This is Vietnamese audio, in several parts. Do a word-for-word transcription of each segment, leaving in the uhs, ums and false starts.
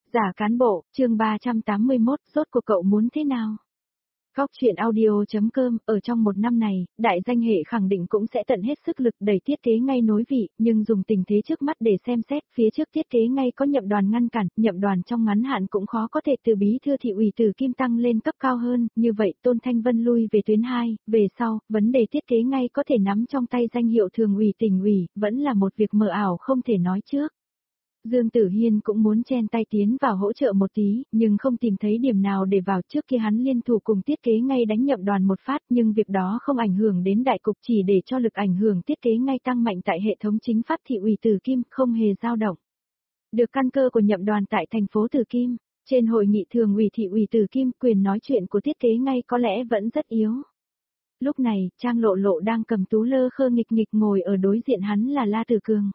Giả cán bộ, chương ba trăm tám mươi mốt, rốt cuộc cậu muốn thế nào? Góc truyện audio.com, ở trong một năm này, đại danh hệ khẳng định cũng sẽ tận hết sức lực đẩy thiết kế ngay nối vị, nhưng dùng tình thế trước mắt để xem xét, phía trước thiết kế ngay có nhậm đoàn ngăn cản, nhậm đoàn trong ngắn hạn cũng khó có thể từ bí thư thị ủy từ Kim tăng lên cấp cao hơn, như vậy Tôn Thanh Vân lui về tuyến hai, về sau, vấn đề thiết kế ngay có thể nắm trong tay danh hiệu thường ủy tỉnh ủy, vẫn là một việc mờ ảo không thể nói trước. Dương Tử Hiên cũng muốn chen tay tiến vào hỗ trợ một tí, nhưng không tìm thấy điểm nào để vào. Trước kia hắn liên thủ cùng thiết kế ngay đánh nhậm đoàn một phát, nhưng việc đó không ảnh hưởng đến đại cục, chỉ để cho lực ảnh hưởng thiết kế ngay tăng mạnh tại hệ thống chính pháp thị ủy Từ Kim, không hề dao động. Được căn cơ của nhậm đoàn tại thành phố Từ Kim, trên hội nghị thường ủy thị ủy Từ Kim, quyền nói chuyện của thiết kế ngay có lẽ vẫn rất yếu. Lúc này, Trang Lộ Lộ đang cầm tú lơ khơ nghịch nghịch ngồi ở đối diện hắn là La Tử Cường.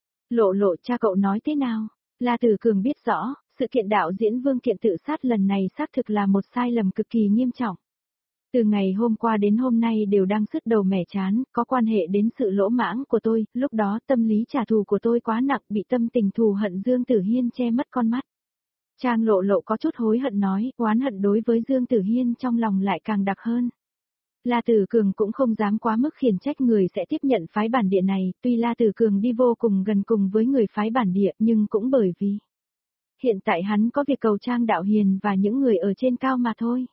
Lộ Lộ, cha cậu nói thế nào? La Tử Cường biết rõ, sự kiện đạo diễn Vương Kiện tự sát lần này xác thực là một sai lầm cực kỳ nghiêm trọng. Từ ngày hôm qua đến hôm nay đều đang sứt đầu mẻ chán, có quan hệ đến sự lỗ mãng của tôi, lúc đó tâm lý trả thù của tôi quá nặng, bị tâm tình thù hận Dương Tử Hiên che mất con mắt. Trang Lộ Lộ có chút hối hận nói, oán hận đối với Dương Tử Hiên trong lòng lại càng đặc hơn. La Tử Cường cũng không dám quá mức khiển trách người sẽ tiếp nhận phái bản địa này, tuy La Tử Cường đi vô cùng gần cùng với người phái bản địa nhưng cũng bởi vì hiện tại hắn có việc cầu Trang Đạo Hiền và những người ở trên cao mà thôi.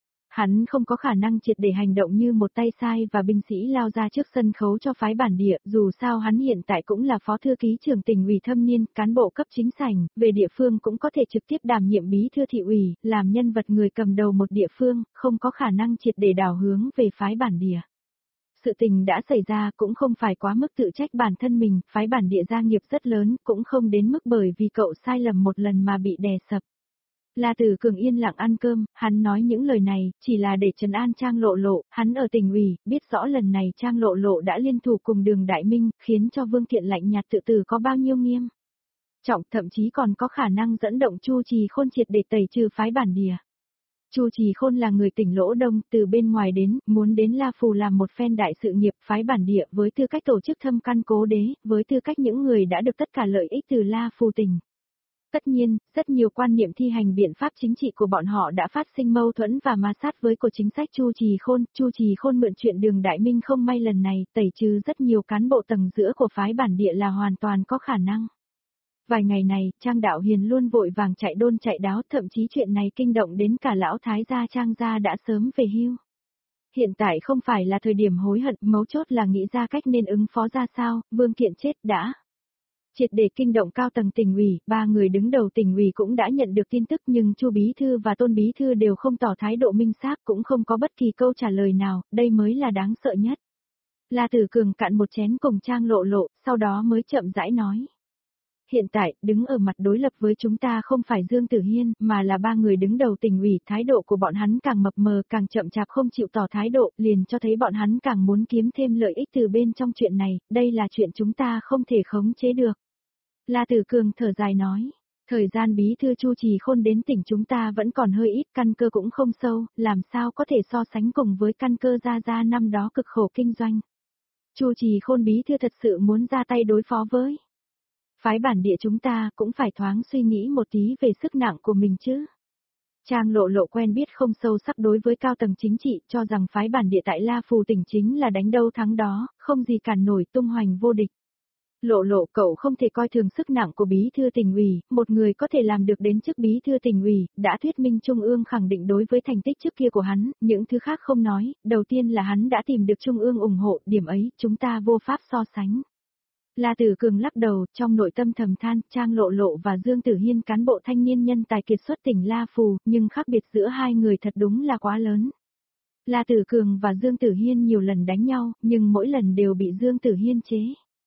Hắn không có khả năng triệt để hành động như một tay sai và binh sĩ lao ra trước sân khấu cho phái bản địa, dù sao hắn hiện tại cũng là phó thư ký trưởng tỉnh ủy thâm niên, cán bộ cấp chính sảnh, về địa phương cũng có thể trực tiếp đảm nhiệm bí thư thị ủy, làm nhân vật người cầm đầu một địa phương, không có khả năng triệt để đảo hướng về phái bản địa. Sự tình đã xảy ra cũng không phải quá mức tự trách bản thân mình, phái bản địa gia nghiệp rất lớn, cũng không đến mức bởi vì cậu sai lầm một lần mà bị đè sập. La Tử Cường yên lặng ăn cơm, hắn nói những lời này, chỉ là để trấn an Trang Lộ Lộ, hắn ở tỉnh ủy, biết rõ lần này Trang Lộ Lộ đã liên thủ cùng Đường Đại Minh, khiến cho Vương Kiện lạnh nhạt tự tử có bao nhiêu nghiêm trọng, thậm chí còn có khả năng dẫn động Chu Trì Khôn triệt để tẩy trừ phái bản địa. Chu Trì Khôn là người tỉnh Lỗ Đông, từ bên ngoài đến, muốn đến La Phù làm một phen đại sự nghiệp phái bản địa với tư cách tổ chức thâm căn cố đế, với tư cách những người đã được tất cả lợi ích từ La Phù tỉnh. Tất nhiên, rất nhiều quan niệm thi hành biện pháp chính trị của bọn họ đã phát sinh mâu thuẫn và ma sát với của chính sách Chu Trì Khôn. Chu Trì Khôn mượn chuyện Đường Đại Minh không may lần này, tẩy trừ rất nhiều cán bộ tầng giữa của phái bản địa là hoàn toàn có khả năng. Vài ngày này, Trang Đạo Hiền luôn vội vàng chạy đôn chạy đáo, thậm chí chuyện này kinh động đến cả lão thái gia Trang gia đã sớm về hưu. Hiện tại không phải là thời điểm hối hận, mấu chốt là nghĩ ra cách nên ứng phó ra sao, Vương Kiện chết đã triệt để kinh động cao tầng tỉnh ủy, ba người đứng đầu tỉnh ủy cũng đã nhận được tin tức nhưng Chu Bí Thư và Tôn Bí Thư đều không tỏ thái độ minh xác, cũng không có bất kỳ câu trả lời nào, đây mới là đáng sợ nhất. La Tử Cường cạn một chén cùng Trang Lộ Lộ, sau đó mới chậm rãi nói. Hiện tại, đứng ở mặt đối lập với chúng ta không phải Dương Tử Hiên, mà là ba người đứng đầu tỉnh ủy, thái độ của bọn hắn càng mập mờ, càng chậm chạp không chịu tỏ thái độ, liền cho thấy bọn hắn càng muốn kiếm thêm lợi ích từ bên trong chuyện này, đây là chuyện chúng ta không thể khống chế được. La Tử Cường thở dài nói, thời gian bí thư Chu Trì Khôn đến tỉnh chúng ta vẫn còn hơi ít, căn cơ cũng không sâu, làm sao có thể so sánh cùng với căn cơ Gia Gia năm đó cực khổ kinh doanh. Chu Trì Khôn bí thư thật sự muốn ra tay đối phó với phái bản địa chúng ta, cũng phải thoáng suy nghĩ một tí về sức nặng của mình chứ. Trang Lộ Lộ quen biết không sâu sắc đối với cao tầng chính trị, cho rằng phái bản địa tại La Phù tỉnh chính là đánh đâu thắng đó, không gì cản nổi, tung hoành vô địch. Lộ Lộ, cậu không thể coi thường sức nặng của bí thư tỉnh ủy, một người có thể làm được đến chức bí thư tỉnh ủy, đã thuyết minh Trung ương khẳng định đối với thành tích trước kia của hắn, những thứ khác không nói, đầu tiên là hắn đã tìm được Trung ương ủng hộ, điểm ấy, chúng ta vô pháp so sánh. La Tử Cường lắc đầu, trong nội tâm thầm than, Trang Lộ Lộ và Dương Tử Hiên cán bộ thanh niên nhân tài kiệt xuất tỉnh La Phù, nhưng khác biệt giữa hai người thật đúng là quá lớn. La Tử Cường và Dương Tử Hiên nhiều lần đánh nhau, nhưng mỗi lần đều bị Dương Tử Hiên chế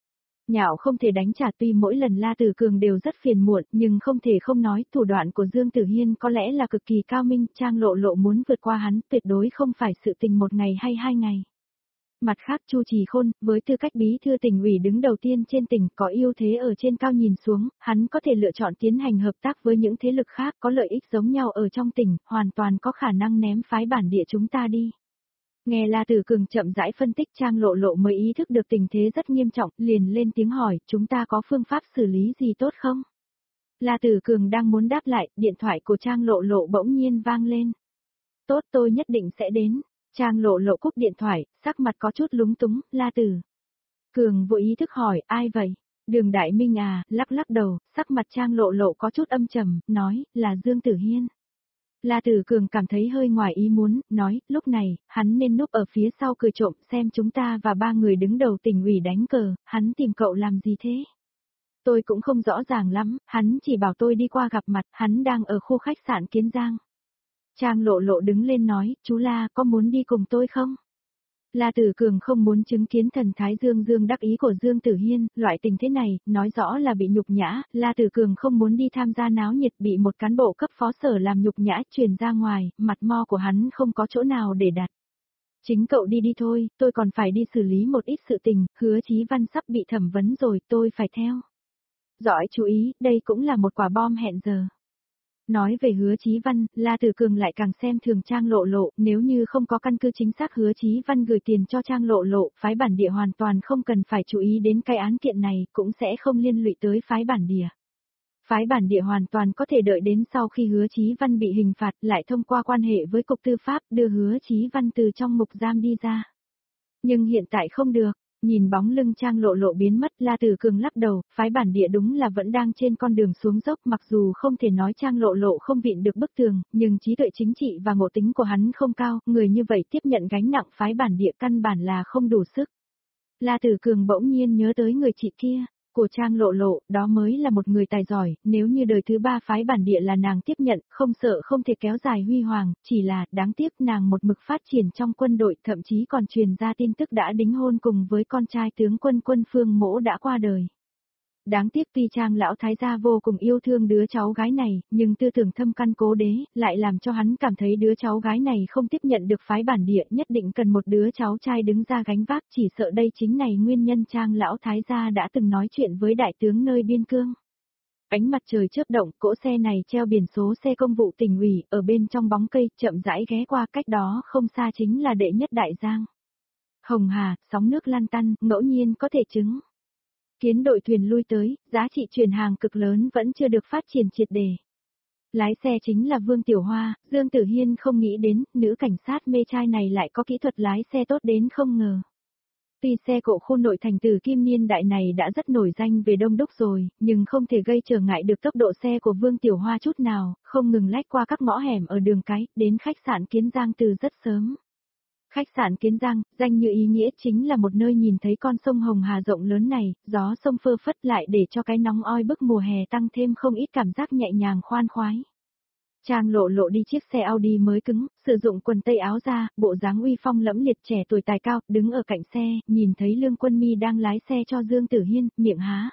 nhạo không thể đánh trả, tuy mỗi lần La Tử Cường đều rất phiền muộn, nhưng không thể không nói, thủ đoạn của Dương Tử Hiên có lẽ là cực kỳ cao minh, Trang Lộ Lộ muốn vượt qua hắn, tuyệt đối không phải sự tình một ngày hay hai ngày. Mặt khác Chu Trì Khôn, với tư cách bí thư tỉnh ủy đứng đầu tiên trên tỉnh, có ưu thế ở trên cao nhìn xuống, hắn có thể lựa chọn tiến hành hợp tác với những thế lực khác có lợi ích giống nhau ở trong tỉnh, hoàn toàn có khả năng ném phái bản địa chúng ta đi. Nghe La Tử Cường chậm rãi phân tích, Trang Lộ Lộ mới ý thức được tình thế rất nghiêm trọng, liền lên tiếng hỏi, chúng ta có phương pháp xử lý gì tốt không? La Tử Cường đang muốn đáp lại, điện thoại của Trang Lộ Lộ bỗng nhiên vang lên. Tốt, tôi nhất định sẽ đến. Trang Lộ Lộ cúp điện thoại, sắc mặt có chút lúng túng, La Tử Cường vô ý thức hỏi, ai vậy? Đường Đại Minh à, lắc lắc đầu, sắc mặt Trang Lộ Lộ có chút âm trầm, nói, là Dương Tử Hiên. La Tử Cường cảm thấy hơi ngoài ý muốn, nói, lúc này, hắn nên núp ở phía sau cười trộm xem chúng ta và ba người đứng đầu tỉnh ủy đánh cờ, hắn tìm cậu làm gì thế? Tôi cũng không rõ ràng lắm, hắn chỉ bảo tôi đi qua gặp mặt, hắn đang ở khu khách sạn Kiến Giang. Trang Lộ Lộ đứng lên nói, chú La có muốn đi cùng tôi không? La Tử Cường không muốn chứng kiến thần thái dương dương đắc ý của Dương Tử Hiên, loại tình thế này, nói rõ là bị nhục nhã, La Tử Cường không muốn đi tham gia náo nhiệt bị một cán bộ cấp phó sở làm nhục nhã truyền ra ngoài, mặt mo của hắn không có chỗ nào để đặt. Chính cậu đi đi thôi, tôi còn phải đi xử lý một ít sự tình, Hứa Chí Văn sắp bị thẩm vấn rồi, tôi phải theo. Giỏi chú ý, đây cũng là một quả bom hẹn giờ. Nói về Hứa Chí Văn, La Tử Cường lại càng xem thường Trang Lộ Lộ, nếu như không có căn cứ chính xác Hứa Chí Văn gửi tiền cho Trang Lộ Lộ, phái bản địa hoàn toàn không cần phải chú ý đến cái án kiện này, cũng sẽ không liên lụy tới phái bản địa. Phái bản địa hoàn toàn có thể đợi đến sau khi Hứa Chí Văn bị hình phạt, lại thông qua quan hệ với Cục Tư pháp đưa Hứa Chí Văn từ trong ngục giam đi ra. Nhưng hiện tại không được. Nhìn bóng lưng Trang Lộ Lộ biến mất, La Tử Cường lắc đầu, phái bản địa đúng là vẫn đang trên con đường xuống dốc, mặc dù không thể nói Trang Lộ Lộ không vịn được bức tường, nhưng trí tuệ chính trị và ngộ tính của hắn không cao, người như vậy tiếp nhận gánh nặng phái bản địa căn bản là không đủ sức. La Tử Cường bỗng nhiên nhớ tới người chị kia, của Trang Lộ Lộ, đó mới là một người tài giỏi, nếu như đời thứ ba phái bản địa là nàng tiếp nhận, không sợ không thể kéo dài huy hoàng, chỉ là, đáng tiếc nàng một mực phát triển trong quân đội, thậm chí còn truyền ra tin tức đã đính hôn cùng với con trai tướng quân Quân Phương Mỗ đã qua đời. Đáng tiếc tuy Trang lão thái gia vô cùng yêu thương đứa cháu gái này, nhưng tư tưởng thâm căn cố đế, lại làm cho hắn cảm thấy đứa cháu gái này không tiếp nhận được phái bản địa, nhất định cần một đứa cháu trai đứng ra gánh vác, chỉ sợ đây chính này nguyên nhân Trang lão thái gia đã từng nói chuyện với đại tướng nơi biên cương. Ánh mặt trời chớp động, cỗ xe này treo biển số xe công vụ tỉnh ủy, ở bên trong bóng cây, chậm rãi ghé qua, cách đó không xa chính là đệ nhất đại giang. Hồng Hà, sóng nước lan tăn, ngẫu nhiên có thể chứng. Kiến đội thuyền lui tới, giá trị chuyển hàng cực lớn vẫn chưa được phát triển triệt đề. Lái xe chính là Vương Tiểu Hoa, Dương Tử Hiên không nghĩ đến, nữ cảnh sát mê trai này lại có kỹ thuật lái xe tốt đến không ngờ. Tuy xe cộ khu nội thành Từ Kim niên đại này đã rất nổi danh về đông đúc rồi, nhưng không thể gây trở ngại được tốc độ xe của Vương Tiểu Hoa chút nào, không ngừng lách qua các ngõ hẻm ở đường cái, đến khách sạn Kiến Giang từ rất sớm. Khách sạn Kiến Giang, danh như ý nghĩa chính là một nơi nhìn thấy con sông Hồng Hà rộng lớn này, gió sông phơ phất lại để cho cái nóng oi bức mùa hè tăng thêm không ít cảm giác nhẹ nhàng khoan khoái. Trang Lộ Lộ đi chiếc xe Audi mới cứng, sử dụng quần tây áo da, bộ dáng uy phong lẫm liệt trẻ tuổi tài cao, đứng ở cạnh xe, nhìn thấy Lương Quân Mi đang lái xe cho Dương Tử Hiên, miệng há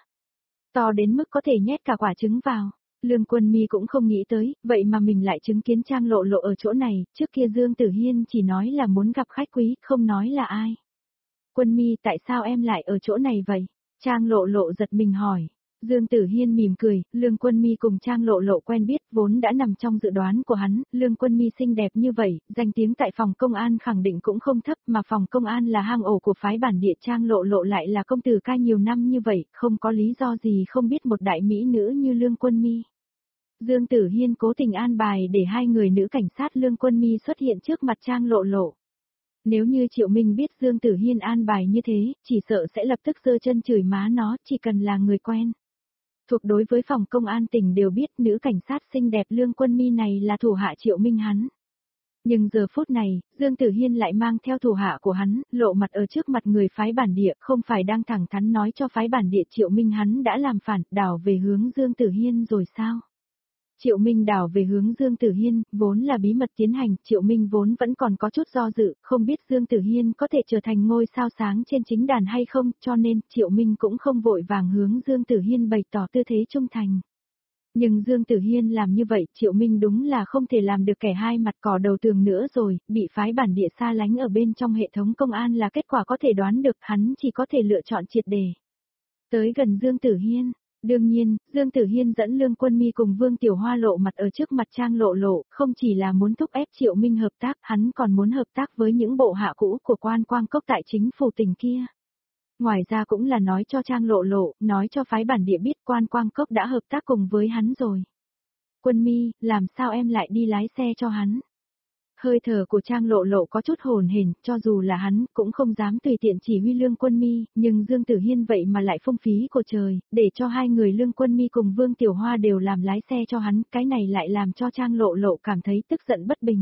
to đến mức có thể nhét cả quả trứng vào. Lương Quân Mi cũng không nghĩ tới, vậy mà mình lại chứng kiến Trang Lộ Lộ ở chỗ này, trước kia Dương Tử Hiên chỉ nói là muốn gặp khách quý, không nói là ai. Quân Mi, tại sao em lại ở chỗ này vậy? Trang Lộ Lộ giật mình hỏi. Dương Tử Hiên mỉm cười, Lương Quân Mi cùng Trang Lộ Lộ quen biết, vốn đã nằm trong dự đoán của hắn, Lương Quân Mi xinh đẹp như vậy, danh tiếng tại phòng công an khẳng định cũng không thấp, mà phòng công an là hang ổ của phái bản địa, Trang Lộ Lộ lại là công tử ca nhiều năm như vậy, không có lý do gì không biết một đại mỹ nữ như Lương Quân Mi. Dương Tử Hiên cố tình an bài để hai người nữ cảnh sát Lương Quân Mi xuất hiện trước mặt Trang Lộ Lộ. Nếu như Triệu Minh biết Dương Tử Hiên an bài như thế, chỉ sợ sẽ lập tức giơ chân chửi má nó, chỉ cần là người quen. Thuộc đối với phòng công an tỉnh đều biết nữ cảnh sát xinh đẹp Lương Quân Mi này là thủ hạ Triệu Minh hắn. Nhưng giờ phút này, Dương Tử Hiên lại mang theo thủ hạ của hắn, lộ mặt ở trước mặt người phái bản địa, không phải đang thẳng thắn nói cho phái bản địa Triệu Minh hắn đã làm phản, đảo về hướng Dương Tử Hiên rồi sao? Triệu Minh đảo về hướng Dương Tử Hiên, vốn là bí mật tiến hành, Triệu Minh vốn vẫn còn có chút do dự, không biết Dương Tử Hiên có thể trở thành ngôi sao sáng trên chính đàn hay không, cho nên Triệu Minh cũng không vội vàng hướng Dương Tử Hiên bày tỏ tư thế trung thành. Nhưng Dương Tử Hiên làm như vậy, Triệu Minh đúng là không thể làm được kẻ hai mặt cỏ đầu tường nữa rồi, bị phái bản địa xa lánh ở bên trong hệ thống công an là kết quả có thể đoán được, hắn chỉ có thể lựa chọn triệt đề. Tới gần Dương Tử Hiên. Đương nhiên, Dương Tử Hiên dẫn Lương Quân Mi cùng Vương Tiểu Hoa lộ mặt ở trước mặt Trang Lộ Lộ, không chỉ là muốn thúc ép Triệu Minh hợp tác, hắn còn muốn hợp tác với những bộ hạ cũ của quan quang cốc tại chính phủ tỉnh kia. Ngoài ra cũng là nói cho Trang Lộ Lộ, nói cho phái bản địa biết Quan Quang Cốc đã hợp tác cùng với hắn rồi. Quân Mi, làm sao em lại đi lái xe cho hắn? Hơi thở của Trang Lộ Lộ có chút hồn hển, cho dù là hắn, cũng không dám tùy tiện chỉ huy Lương Quân Mi, nhưng Dương Tử Hiên vậy mà lại phung phí của trời, để cho hai người Lương Quân Mi cùng Vương Tiểu Hoa đều làm lái xe cho hắn, cái này lại làm cho Trang Lộ Lộ cảm thấy tức giận bất bình.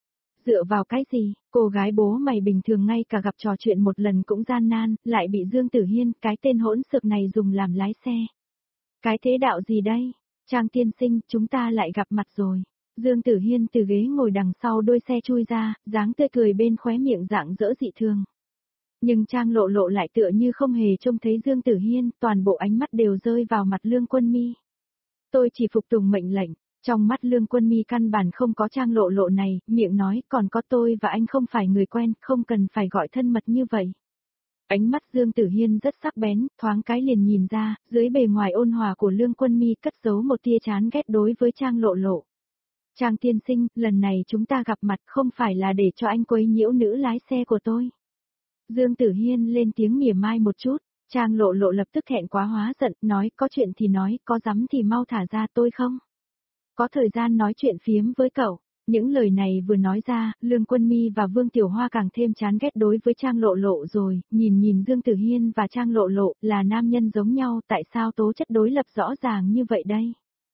Dựa vào cái gì, cô gái bố mày bình thường ngay cả gặp trò chuyện một lần cũng gian nan, lại bị Dương Tử Hiên, cái tên hỗn xược này dùng làm lái xe. Cái thế đạo gì đây? Trang tiên sinh, chúng ta lại gặp mặt rồi. Dương Tử Hiên từ ghế ngồi đằng sau đôi xe chui ra, dáng tươi cười bên khóe miệng rạng rỡ dị thường. Nhưng Trang Lộ Lộ lại tựa như không hề trông thấy Dương Tử Hiên, toàn bộ ánh mắt đều rơi vào mặt Lương Quân Mi. Tôi chỉ phục tùng mệnh lệnh, trong mắt Lương Quân Mi căn bản không có Trang Lộ Lộ này, miệng nói còn có tôi và anh không phải người quen, không cần phải gọi thân mật như vậy. Ánh mắt Dương Tử Hiên rất sắc bén, thoáng cái liền nhìn ra, dưới bề ngoài ôn hòa của Lương Quân Mi cất giấu một tia chán ghét đối với Trang Lộ Lộ. Trang tiên sinh, lần này chúng ta gặp mặt không phải là để cho anh quấy nhiễu nữ lái xe của tôi. Dương Tử Hiên lên tiếng mỉa mai một chút, Trang Lộ Lộ lập tức thẹn quá hóa giận, nói có chuyện thì nói, có dám thì mau thả ra tôi không? Có thời gian nói chuyện phiếm với cậu. Những lời này vừa nói ra, Lương Quân Mi và Vương Tiểu Hoa càng thêm chán ghét đối với Trang Lộ Lộ rồi, nhìn nhìn Dương Tử Hiên và Trang Lộ Lộ là nam nhân giống nhau, tại sao tố chất đối lập rõ ràng như vậy đây?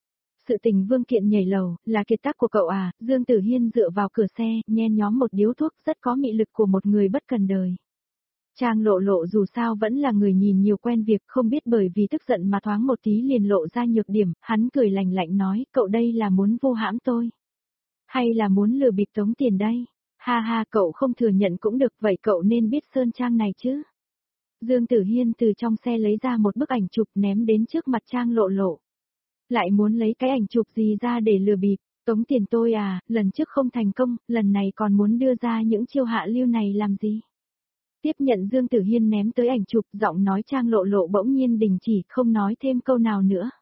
Sự tình Vương Kiện nhảy lầu, là kiệt tác của cậu à, Dương Tử Hiên dựa vào cửa xe, nhen nhóm một điếu thuốc rất có mị lực của một người bất cần đời. Trang Lộ Lộ dù sao vẫn là người nhìn nhiều quen việc, không biết bởi vì tức giận mà thoáng một tí liền lộ ra nhược điểm, hắn cười lành lạnh nói, cậu đây là muốn vu hãm tôi. Hay là muốn lừa bịp tống tiền đây? Ha ha, cậu không thừa nhận cũng được, vậy cậu nên biết Sơn Trang này chứ. Dương Tử Hiên từ trong xe lấy ra một bức ảnh chụp ném đến trước mặt Trang Lộ Lộ. Lại muốn lấy cái ảnh chụp gì ra để lừa bịp, tống tiền tôi à, lần trước không thành công, lần này còn muốn đưa ra những chiêu hạ lưu này làm gì? Tiếp nhận Dương Tử Hiên ném tới ảnh chụp, giọng nói Trang Lộ Lộ bỗng nhiên đình chỉ, không nói thêm câu nào nữa.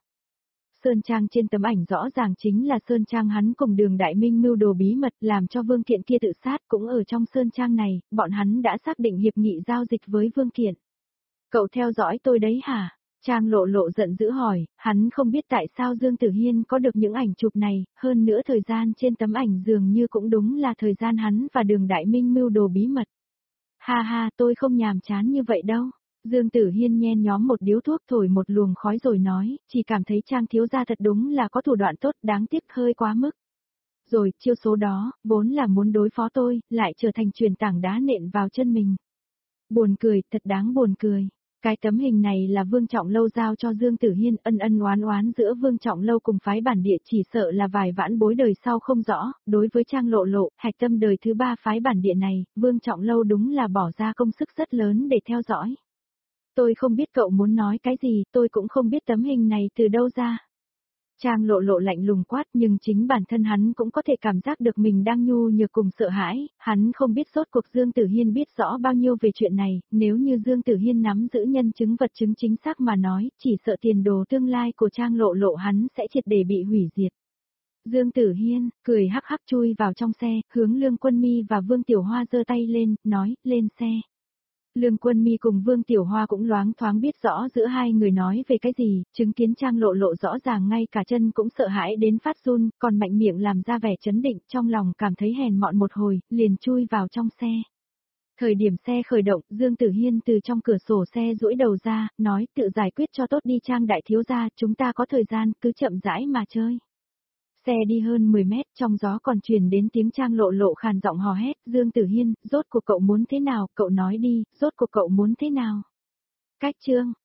Sơn Trang trên tấm ảnh rõ ràng chính là Sơn Trang hắn cùng Đường Đại Minh mưu đồ bí mật làm cho Vương Kiện kia tự sát cũng ở trong Sơn Trang này, bọn hắn đã xác định hiệp nghị giao dịch với Vương Kiện. Cậu theo dõi tôi đấy hả? Trang Lộ Lộ giận dữ hỏi, hắn không biết tại sao Dương Tử Hiên có được những ảnh chụp này, hơn nữa thời gian trên tấm ảnh dường như cũng đúng là thời gian hắn và Đường Đại Minh mưu đồ bí mật. Ha ha, tôi không nhàm chán như vậy đâu. Dương Tử Hiên nhen nhóm một điếu thuốc thổi một luồng khói rồi nói, chỉ cảm thấy Trang thiếu gia thật đúng là có thủ đoạn tốt, đáng tiếc hơi quá mức. Rồi, chiêu số đó, vốn là muốn đối phó tôi, lại trở thành truyền tảng đá nện vào chân mình. Buồn cười, thật đáng buồn cười. Cái tấm hình này là Vương Trọng Lâu giao cho Dương Tử Hiên, ân ân oán oán giữa Vương Trọng Lâu cùng phái bản địa chỉ sợ là vài vãn bối đời sau không rõ, đối với Trang Lộ Lộ, hạch tâm đời thứ ba phái bản địa này, Vương Trọng Lâu đúng là bỏ ra công sức rất lớn để theo dõi. Tôi không biết cậu muốn nói cái gì, tôi cũng không biết tấm hình này từ đâu ra. Trang Lộ Lộ lạnh lùng quát, nhưng chính bản thân hắn cũng có thể cảm giác được mình đang nhu nhược cùng sợ hãi, hắn không biết rốt cuộc Dương Tử Hiên biết rõ bao nhiêu về chuyện này, nếu như Dương Tử Hiên nắm giữ nhân chứng vật chứng chính xác mà nói, chỉ sợ tiền đồ tương lai của Trang Lộ Lộ hắn sẽ triệt để bị hủy diệt. Dương Tử Hiên, cười hắc hắc chui vào trong xe, hướng Lương Quân Mi và Vương Tiểu Hoa giơ tay lên, nói, lên xe. Lương Quân Mi cùng Vương Tiểu Hoa cũng loáng thoáng biết rõ giữa hai người nói về cái gì, chứng kiến Trang Lộ Lộ rõ ràng ngay cả chân cũng sợ hãi đến phát run, còn mạnh miệng làm ra vẻ chấn định, trong lòng cảm thấy hèn mọn một hồi, liền chui vào trong xe. Thời điểm xe khởi động, Dương Tử Hiên từ trong cửa sổ xe duỗi đầu ra, nói tự giải quyết cho tốt đi Trang đại thiếu gia, chúng ta có thời gian, cứ chậm rãi mà chơi. Xe đi hơn mười mét, trong gió còn truyền đến tiếng Trang Lộ Lộ khàn giọng hò hét, Dương Tử Hiên, rốt cuộc cậu muốn thế nào, cậu nói đi, rốt cuộc cậu muốn thế nào? Cách chương,